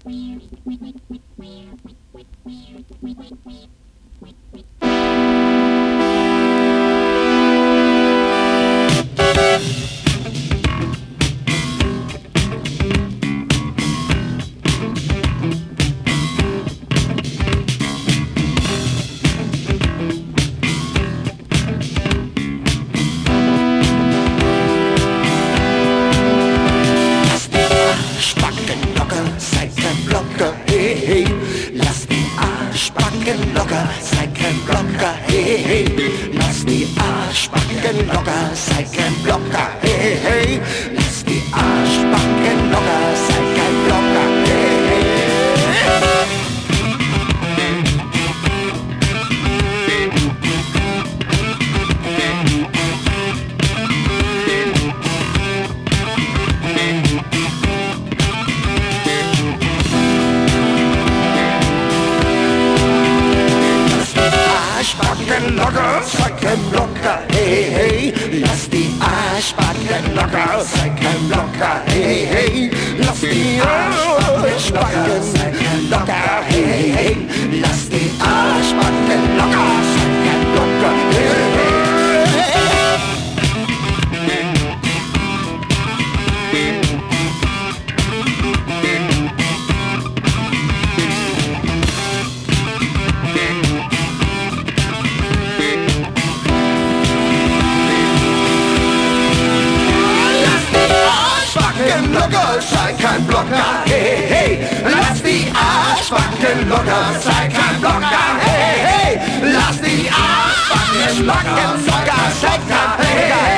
Lass die Arschbacken locker, sei kein Blocker, hey, hey. Lass die Arschbacken locker, sei kein Blocker, hey, hey. Lass die Arschbacken locker, sei kein Blocker, hey, hey. Arschbacken locker, sei kein Blocker, hey, hey. Lass die Arschbacken locker, sei kein Blocker, hey, hey. Lass die Arschbacken locker, hey, hey. Lass die Arschbacken locker, sei kein Blocker, hey, hey. Locker, sei kein Blocker, hey, hey. Lass die Arschbacken locker, sei kein Blocker, hey, hey. Lass die Arschbacken locker, sei kein Blocker, hey, hey.